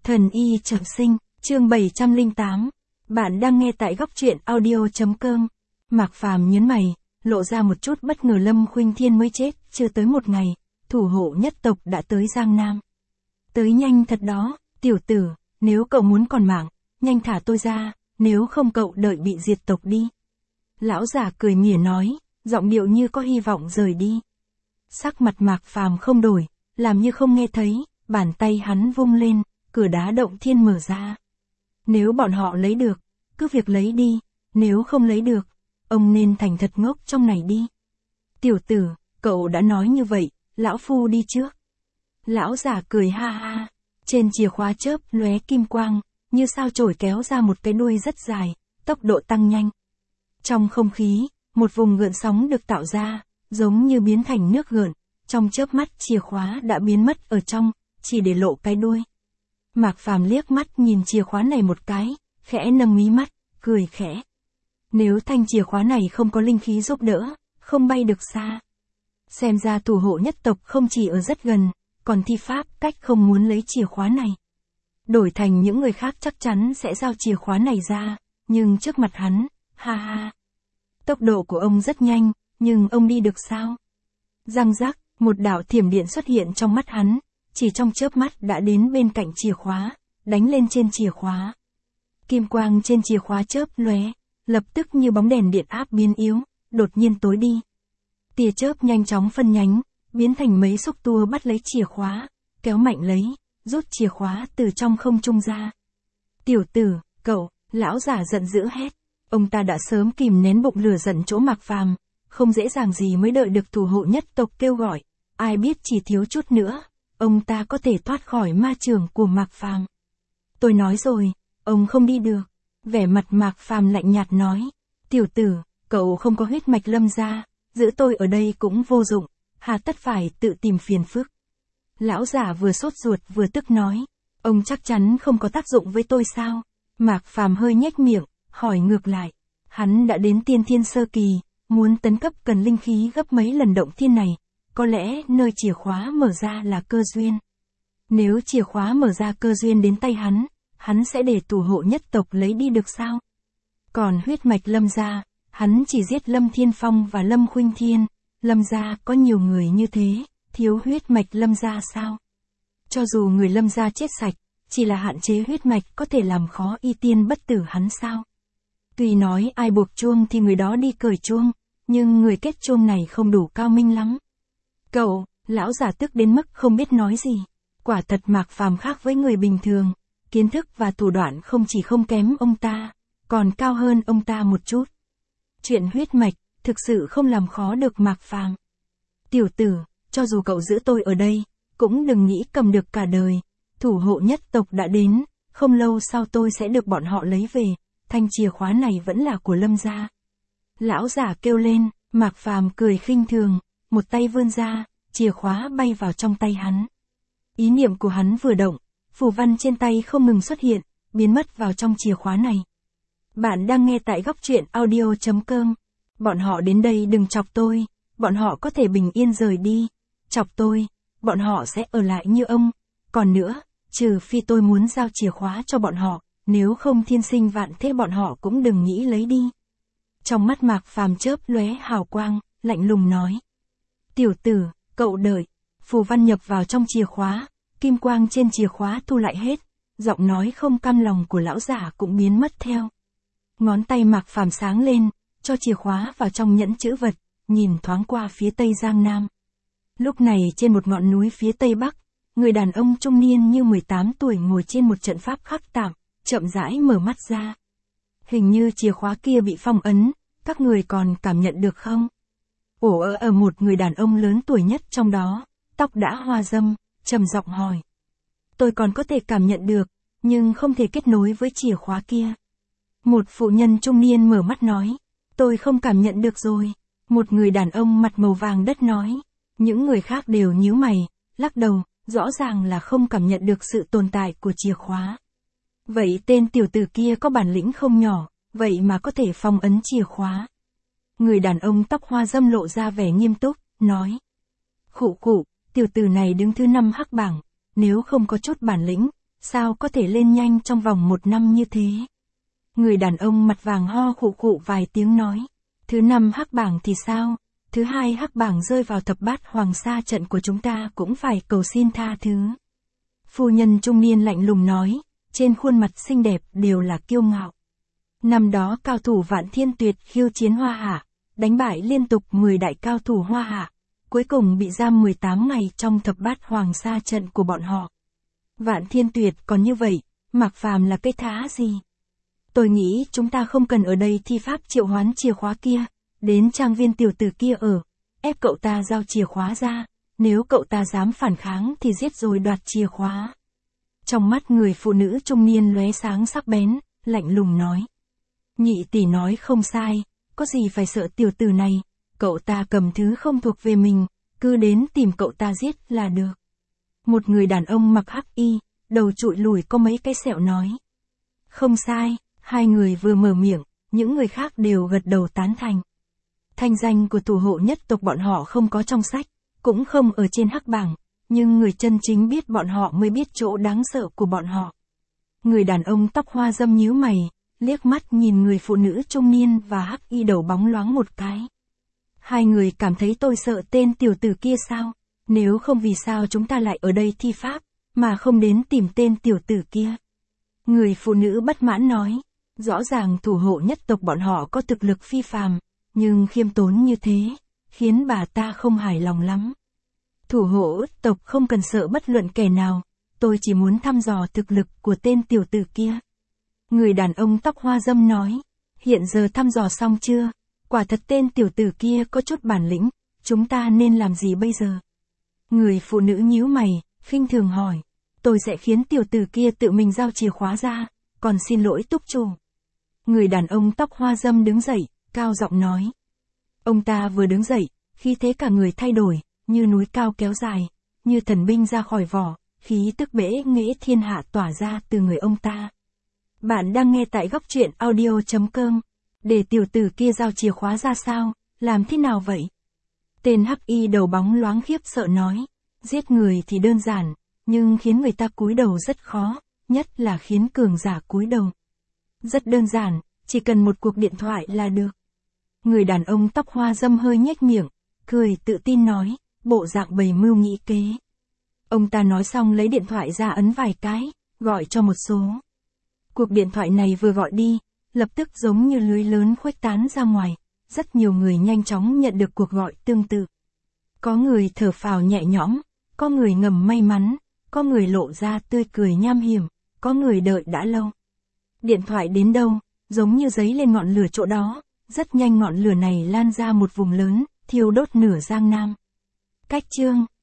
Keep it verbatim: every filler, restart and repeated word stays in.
Thần y trọng sinh, chương bảy trăm lẻ tám. Bạn đang nghe tại góc truyện audio.com. Mạc Phàm nhớn mày, lộ ra một chút bất ngờ. Lâm Khuynh Thiên mới chết, chưa tới một ngày, thủ hộ nhất tộc đã tới Giang Nam. Tới nhanh thật đó, tiểu tử, nếu cậu muốn còn mạng, nhanh thả tôi ra, nếu không cậu đợi bị diệt tộc đi. Lão giả cười mỉa nói, giọng điệu như có hy vọng rời đi. Sắc mặt Mạc Phàm không đổi, làm như không nghe thấy, bàn tay hắn vung lên, cửa đá động thiên mở ra. Nếu bọn họ lấy được, cứ việc lấy đi, nếu không lấy được, ông nên thành thật ngốc trong này đi. Tiểu tử, cậu đã nói như vậy, lão phu đi trước. Lão giả cười ha ha, trên chìa khóa chớp lóe kim quang, như sao chổi kéo ra một cái đuôi rất dài, tốc độ tăng nhanh. Trong không khí, một vùng gợn sóng được tạo ra, giống như biến thành nước gợn, trong chớp mắt chìa khóa đã biến mất ở trong, chỉ để lộ cái đuôi. Mạc Phàm liếc mắt nhìn chìa khóa này một cái, khẽ nâng mí mắt, cười khẽ. Nếu thanh chìa khóa này không có linh khí giúp đỡ, không bay được xa. Xem ra thủ hộ nhất tộc không chỉ ở rất gần, còn thi pháp cách không muốn lấy chìa khóa này. Đổi thành những người khác chắc chắn sẽ giao chìa khóa này ra, nhưng trước mặt hắn, ha ha. Tốc độ của ông rất nhanh, nhưng ông đi được sao? Răng rắc, một đạo thiểm điện xuất hiện trong mắt hắn, chỉ trong chớp mắt đã đến bên cạnh chìa khóa, đánh lên trên chìa khóa. Kim quang trên chìa khóa chớp lóe, lập tức như bóng đèn điện áp biến yếu, đột nhiên tối đi. Tia chớp nhanh chóng phân nhánh, biến thành mấy xúc tua bắt lấy chìa khóa, kéo mạnh lấy, rút chìa khóa từ trong không trung ra. Tiểu tử, cậu, lão giả giận dữ hét. Ông ta đã sớm kìm nén bụng lửa giận chỗ Mạc Phàm, không dễ dàng gì mới đợi được thủ hộ nhất tộc kêu gọi, ai biết chỉ thiếu chút nữa, ông ta có thể thoát khỏi ma trường của Mạc Phàm. Tôi nói rồi, ông không đi được. Vẻ mặt Mạc Phàm lạnh nhạt nói, tiểu tử, cậu không có huyết mạch Lâm gia, giữ tôi ở đây cũng vô dụng, hà tất phải tự tìm phiền phức. Lão giả vừa sốt ruột vừa tức nói, ông chắc chắn không có tác dụng với tôi sao? Mạc Phàm hơi nhếch miệng, hỏi ngược lại, hắn đã đến tiên thiên sơ kỳ, muốn tấn cấp cần linh khí gấp mấy lần động thiên này, có lẽ nơi chìa khóa mở ra là cơ duyên. Nếu chìa khóa mở ra cơ duyên đến tay hắn, hắn sẽ để thủ hộ nhất tộc lấy đi được sao? Còn huyết mạch Lâm gia, hắn chỉ giết Lâm Thiên Phong và Lâm Khuynh Thiên, Lâm gia có nhiều người như thế, thiếu huyết mạch Lâm gia sao? Cho dù người Lâm gia chết sạch, chỉ là hạn chế huyết mạch có thể làm khó y tiên bất tử hắn sao? Tuy nói ai buộc chuông thì người đó đi cởi chuông, nhưng người kết chuông này không đủ cao minh lắm. Cậu, lão giả tức đến mức không biết nói gì. Quả thật Mạc Phàm khác với người bình thường, kiến thức và thủ đoạn không chỉ không kém ông ta, còn cao hơn ông ta một chút. Chuyện huyết mạch, thực sự không làm khó được Mạc Phàm. Tiểu tử, cho dù cậu giữ tôi ở đây, cũng đừng nghĩ cầm được cả đời. Thủ hộ nhất tộc đã đến, không lâu sau tôi sẽ được bọn họ lấy về, thanh chìa khóa này vẫn là của Lâm gia. Lão giả kêu lên, Mạc Phàm cười khinh thường, một tay vươn ra, chìa khóa bay vào trong tay hắn. Ý niệm của hắn vừa động, phù văn trên tay không ngừng xuất hiện, biến mất vào trong chìa khóa này. Bạn đang nghe tại góc truyện audio.com. Bọn họ đến đây đừng chọc tôi, bọn họ có thể bình yên rời đi. Chọc tôi, bọn họ sẽ ở lại như ông. Còn nữa, trừ phi tôi muốn giao chìa khóa cho bọn họ, nếu không thiên sinh vạn thế bọn họ cũng đừng nghĩ lấy đi. Trong mắt Mạc Phàm chớp lóe hào quang, lạnh lùng nói. Tiểu tử, cậu đợi. Phù văn nhập vào trong chìa khóa, kim quang trên chìa khóa thu lại hết, giọng nói không cam lòng của lão giả cũng biến mất theo. Ngón tay Mạc Phàm sáng lên, cho chìa khóa vào trong nhẫn chữ vật, nhìn thoáng qua phía tây Giang Nam. Lúc này trên một ngọn núi phía tây bắc, người đàn ông trung niên như mười tám tuổi ngồi trên một trận pháp khắc tạm, chậm rãi mở mắt ra. Hình như chìa khóa kia bị phong ấn, các người còn cảm nhận được không? Ổ ở ở một người đàn ông lớn tuổi nhất trong đó, tóc đã hoa râm, trầm giọng hỏi. Tôi còn có thể cảm nhận được, nhưng không thể kết nối với chìa khóa kia. Một phụ nhân trung niên mở mắt nói, tôi không cảm nhận được rồi. Một người đàn ông mặt màu vàng đất nói, những người khác đều nhíu mày, lắc đầu, rõ ràng là không cảm nhận được sự tồn tại của chìa khóa. Vậy tên tiểu tử kia có bản lĩnh không nhỏ, vậy mà có thể phong ấn chìa khóa. Người đàn ông tóc hoa râm lộ ra vẻ nghiêm túc, nói. Khụ khụ, tiểu tử này đứng thứ năm hắc bảng, nếu không có chút bản lĩnh, sao có thể lên nhanh trong vòng một năm như thế? Người đàn ông mặt vàng ho khụ khụ vài tiếng nói. Thứ năm hắc bảng thì sao? Thứ hai hắc bảng rơi vào thập bát hoàng sa trận của chúng ta cũng phải cầu xin tha thứ. Phu nhân trung niên lạnh lùng nói, trên khuôn mặt xinh đẹp đều là kiêu ngạo. Năm đó cao thủ Vạn Thiên Tuyệt khiêu chiến Hoa Hạ, đánh bại liên tục mười đại cao thủ Hoa Hạ, cuối cùng bị giam mười tám ngày trong thập bát hoàng sa trận của bọn họ. Vạn Thiên Tuyệt còn như vậy, Mạc Phàm là cái thá gì? Tôi nghĩ chúng ta không cần ở đây thi pháp triệu hoán chìa khóa kia, đến trang viên tiểu tử kia ở, ép cậu ta giao chìa khóa ra, nếu cậu ta dám phản kháng thì giết rồi đoạt chìa khóa. Trong mắt người phụ nữ trung niên lóe sáng sắc bén, lạnh lùng nói. Nhị tỷ nói không sai, có gì phải sợ tiểu tử này, cậu ta cầm thứ không thuộc về mình, cứ đến tìm cậu ta giết là được. Một người đàn ông mặc hắc y, đầu trụi lùi có mấy cái sẹo nói. Không sai, hai người vừa mở miệng, những người khác đều gật đầu tán thành. Thanh danh của thủ hộ nhất tộc bọn họ không có trong sách, cũng không ở trên hắc bảng, nhưng người chân chính biết bọn họ mới biết chỗ đáng sợ của bọn họ. Người đàn ông tóc hoa râm nhíu mày, liếc mắt nhìn người phụ nữ trung niên và hắc y đầu bóng loáng một cái. Hai người cảm thấy tôi sợ tên tiểu tử kia sao? Nếu không vì sao chúng ta lại ở đây thi pháp, mà không đến tìm tên tiểu tử kia? Người phụ nữ bất mãn nói, rõ ràng thủ hộ nhất tộc bọn họ có thực lực phi phàm, nhưng khiêm tốn như thế, khiến bà ta không hài lòng lắm. Thủ hộ tộc không cần sợ bất luận kẻ nào, tôi chỉ muốn thăm dò thực lực của tên tiểu tử kia. Người đàn ông tóc hoa râm nói, hiện giờ thăm dò xong chưa? Quả thật tên tiểu tử kia có chút bản lĩnh, chúng ta nên làm gì bây giờ? Người phụ nữ nhíu mày, khinh thường hỏi, tôi sẽ khiến tiểu tử kia tự mình giao chìa khóa ra, còn xin lỗi túc chủ. Người đàn ông tóc hoa râm đứng dậy, cao giọng nói. Ông ta vừa đứng dậy, khí thế cả người thay đổi, như núi cao kéo dài, như thần binh ra khỏi vỏ, khí tức bẽ nghễ thiên hạ tỏa ra từ người ông ta. Bạn đang nghe tại góc truyện audio chấm com. Để tiểu tử kia giao chìa khóa ra sao, làm thế nào vậy? Tên hắc y đầu bóng loáng khiếp sợ nói, giết người thì đơn giản, nhưng khiến người ta cúi đầu rất khó, nhất là khiến cường giả cúi đầu. Rất đơn giản, chỉ cần một cuộc điện thoại là được. Người đàn ông tóc hoa râm hơi nhếch miệng, cười tự tin nói, bộ dạng bày mưu nghĩ kế. Ông ta nói xong lấy điện thoại ra ấn vài cái, gọi cho một số. Cuộc điện thoại này vừa gọi đi, lập tức giống như lưới lớn khuếch tán ra ngoài, rất nhiều người nhanh chóng nhận được cuộc gọi tương tự. Có người thở phào nhẹ nhõm, có người ngầm may mắn, có người lộ ra tươi cười nham hiểm, có người đợi đã lâu. Điện thoại đến đâu, giống như giấy lên ngọn lửa chỗ đó, rất nhanh ngọn lửa này lan ra một vùng lớn, thiêu đốt nửa Giang Nam. Cách chương